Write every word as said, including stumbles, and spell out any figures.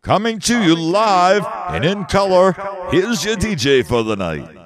Coming to you live and in color, here's your D J for the night.